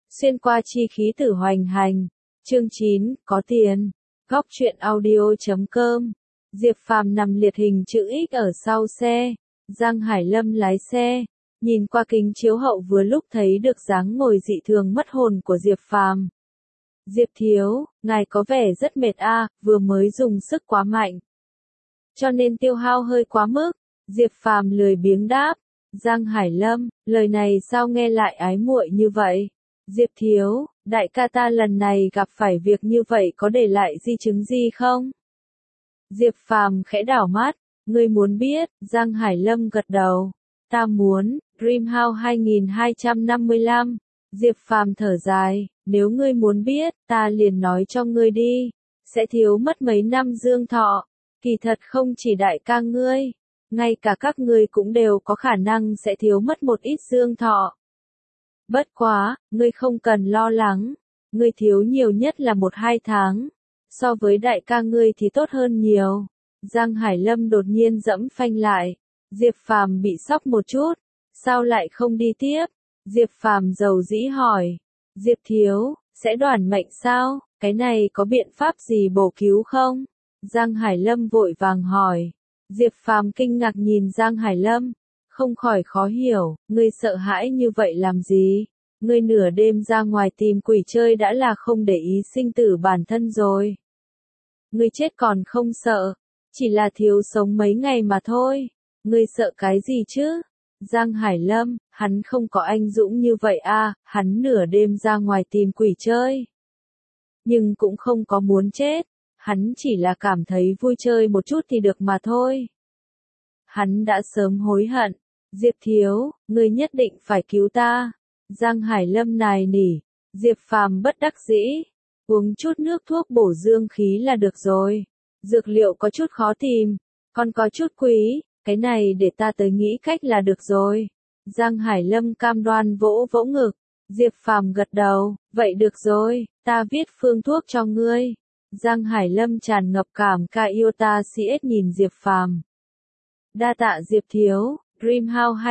Xuyên qua chi khí tử hoành hành. Chương 9, có tiền. Góc truyện audio.com. Diệp Phàm nằm liệt hình chữ X ở sau xe. Giang Hải Lâm lái xe. Nhìn qua kính chiếu hậu vừa lúc thấy được dáng ngồi dị thường mất hồn của Diệp Phàm. Diệp thiếu, ngài có vẻ rất mệt vừa mới dùng sức quá mạnh. Cho nên tiêu hao hơi quá mức. Diệp Phàm lười biếng đáp. Giang Hải Lâm, lời này sao nghe lại ái muội như vậy? Diệp thiếu, đại ca ta lần này gặp phải việc như vậy có để lại di chứng gì không? Diệp Phàm khẽ đảo mắt, ngươi muốn biết? Giang Hải Lâm gật đầu. Ta muốn, Dreamhouse 2255. Diệp Phàm thở dài, nếu ngươi muốn biết, ta liền nói cho ngươi đi. Sẽ thiếu mất mấy năm dương thọ. Kỳ thật không chỉ đại ca ngươi, ngay cả các ngươi cũng đều có khả năng sẽ thiếu mất một ít dương thọ. Bất quá, ngươi không cần lo lắng, ngươi thiếu nhiều nhất là 1-2 tháng, so với đại ca ngươi thì tốt hơn nhiều. Giang Hải Lâm đột nhiên dẫm phanh lại, Diệp Phàm bị sốc một chút, sao lại không đi tiếp? Diệp Phàm dầu dĩ hỏi, Diệp thiếu, sẽ đoản mệnh sao, cái này có biện pháp gì bổ cứu không? Giang Hải Lâm vội vàng hỏi. Diệp Phàm kinh ngạc nhìn Giang Hải Lâm, không khỏi khó hiểu, ngươi sợ hãi như vậy làm gì? Ngươi nửa đêm ra ngoài tìm quỷ chơi đã là không để ý sinh tử bản thân rồi. Ngươi chết còn không sợ, chỉ là thiếu sống mấy ngày mà thôi. Ngươi sợ cái gì chứ? Giang Hải Lâm, hắn không có anh dũng như vậy hắn nửa đêm ra ngoài tìm quỷ chơi. Nhưng cũng không có muốn chết. Hắn chỉ là cảm thấy vui chơi một chút thì được mà thôi. Hắn đã sớm hối hận. Diệp thiếu, ngươi nhất định phải cứu ta. Giang Hải Lâm nài nỉ. Diệp Phàm bất đắc dĩ. Uống chút nước thuốc bổ dương khí là được rồi. Dược liệu có chút khó tìm, còn có chút quý, cái này để ta tới nghĩ cách là được rồi. Giang Hải Lâm cam đoan vỗ vỗ ngực. Diệp Phàm gật đầu, vậy được rồi, ta viết phương thuốc cho ngươi. Giang Hải Lâm tràn ngập cảm ca yêu ta CS nhìn Diệp Phàm. Đa tạ Diệp thiếu, Dreamhouse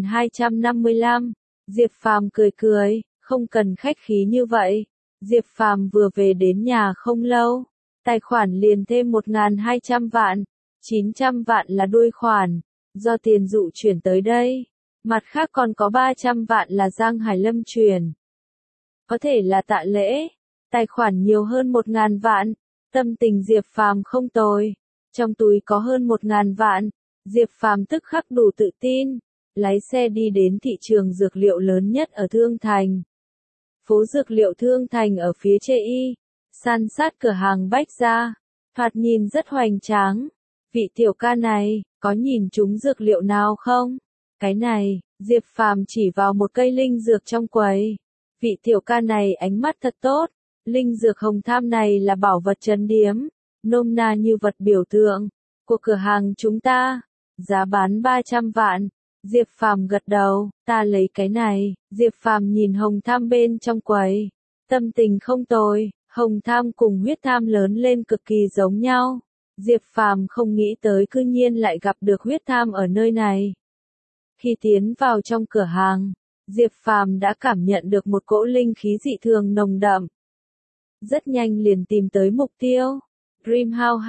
2255. Diệp Phàm cười cười, không cần khách khí như vậy. Diệp Phàm vừa về đến nhà không lâu, tài khoản liền thêm 1.200 vạn, 900 vạn là đuôi khoản, do tiền dụ chuyển tới đây. Mặt khác còn có 300 vạn là Giang Hải Lâm chuyển. Có thể là tạ lễ. Tài khoản nhiều hơn 1.000 vạn, tâm tình Diệp Phàm không tồi. Trong túi có hơn 1.000 vạn, Diệp Phàm tức khắc đủ tự tin, lái xe đi đến thị trường dược liệu lớn nhất ở Thương Thành. Phố dược liệu Thương Thành ở phía Chê san sát cửa hàng Bách Gia, thoạt nhìn rất hoành tráng. Vị tiểu ca này, có nhìn chúng dược liệu nào không? Cái này, Diệp Phàm chỉ vào một cây linh dược trong quầy. Vị tiểu ca này ánh mắt thật tốt. Linh dược hồng tham này là bảo vật trấn điếm, nôm na như vật biểu tượng của cửa hàng chúng ta. Giá bán 300 vạn. Diệp Phàm gật đầu, ta lấy cái này. Diệp Phàm nhìn hồng tham bên trong quầy, tâm tình không tồi. Hồng tham cùng huyết tham lớn lên cực kỳ giống nhau. Diệp Phàm không nghĩ tới cư nhiên lại gặp được huyết tham ở nơi này. Khi tiến vào trong cửa hàng, Diệp Phàm đã cảm nhận được một cỗ linh khí dị thường nồng đậm. Rất nhanh liền tìm tới mục tiêu. Dreamhouse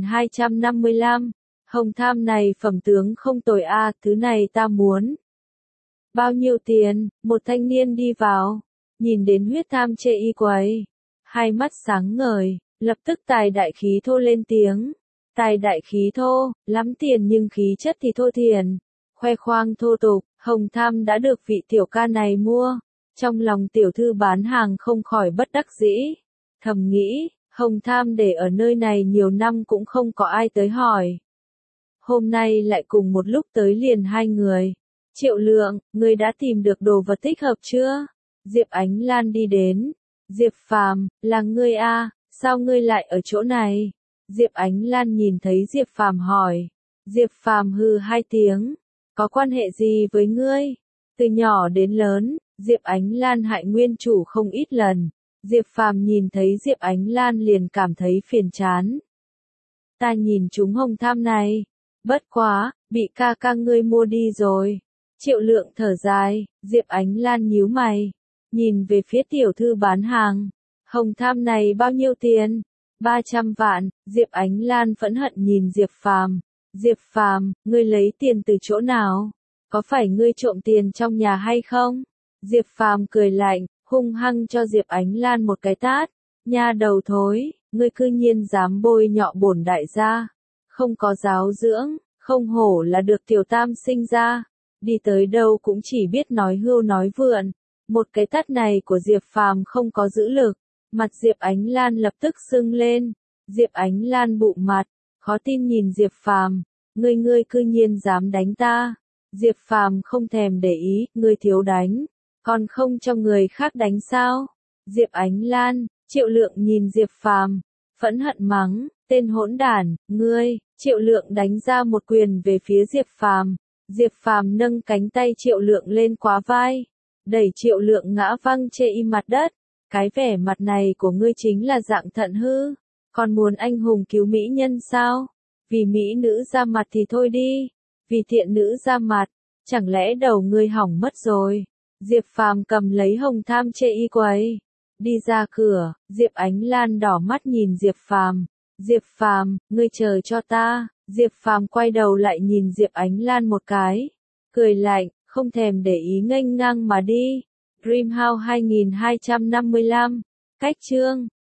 2255. Hồng tham này phẩm tướng không tồi thứ này ta muốn. Bao nhiêu tiền? Một thanh niên đi vào, nhìn đến huyết tham Chê quầy, hai mắt sáng ngời, lập tức tài đại khí thô lên tiếng. Tài đại khí thô, lắm tiền nhưng khí chất thì thô thiển, khoe khoang thô tục. Hồng tham đã được vị tiểu ca này mua. Trong lòng tiểu thư bán hàng không khỏi bất đắc dĩ. Thầm nghĩ, hồng tham để ở nơi này nhiều năm cũng không có ai tới hỏi. Hôm nay lại cùng một lúc tới liền hai người. Triệu Lượng, ngươi đã tìm được đồ vật thích hợp chưa? Diệp Ánh Lan đi đến. Diệp Phàm, là ngươi sao ngươi lại ở chỗ này? Diệp Ánh Lan nhìn thấy Diệp Phàm hỏi. Diệp Phàm hừ hai tiếng. Có quan hệ gì với ngươi? Từ nhỏ đến lớn, Diệp Ánh Lan hại nguyên chủ không ít lần. Diệp Phàm nhìn thấy Diệp Ánh Lan liền cảm thấy phiền chán. Ta nhìn chúng hồng tham này. Bất quá, bị ca ca ngươi mua đi rồi. Triệu Lượng thở dài. Diệp Ánh Lan nhíu mày. nhìn về phía tiểu thư bán hàng. Hồng tham này bao nhiêu tiền? 300 vạn, Diệp Ánh Lan phẫn hận nhìn Diệp Phàm. Diệp Phàm, ngươi lấy tiền từ chỗ nào? Có phải ngươi trộm tiền trong nhà hay không? Diệp Phàm cười lạnh, hung hăng cho Diệp Ánh Lan một cái tát. Nha đầu thối, ngươi cư nhiên dám bôi nhọ bổn đại gia. Không có giáo dưỡng, không hổ là được tiểu tam sinh ra. Đi tới đâu cũng chỉ biết nói hưu nói vượn. Một cái tát này của Diệp Phàm không có giữ lực. Mặt Diệp Ánh Lan lập tức sưng lên. Diệp Ánh Lan bụng mặt, khó tin nhìn Diệp Phàm. Ngươi cư nhiên dám đánh ta. Diệp Phàm không thèm để ý, ngươi thiếu đánh. Còn không cho người khác đánh sao? Diệp Ánh Lan, Triệu Lượng nhìn Diệp Phàm, phẫn hận mắng, tên hỗn đản, ngươi. Triệu Lượng đánh ra một quyền về phía Diệp Phàm. Diệp Phàm nâng cánh tay Triệu Lượng lên quá vai, đẩy Triệu Lượng ngã văng chê y mặt đất. Cái vẻ mặt này của ngươi chính là dạng thận hư, còn muốn anh hùng cứu mỹ nhân sao? Vì mỹ nữ ra mặt thì thôi đi, vì thiện nữ ra mặt, chẳng lẽ đầu ngươi hỏng mất rồi? Diệp Phàm cầm lấy hồng tham chê y quầy, đi ra cửa. Diệp Ánh Lan đỏ mắt nhìn Diệp Phàm. Diệp Phàm, ngươi chờ cho ta. Diệp Phàm quay đầu lại nhìn Diệp Ánh Lan một cái, cười lạnh, không thèm để ý nghênh ngang mà đi. Dream House 2255, cách chương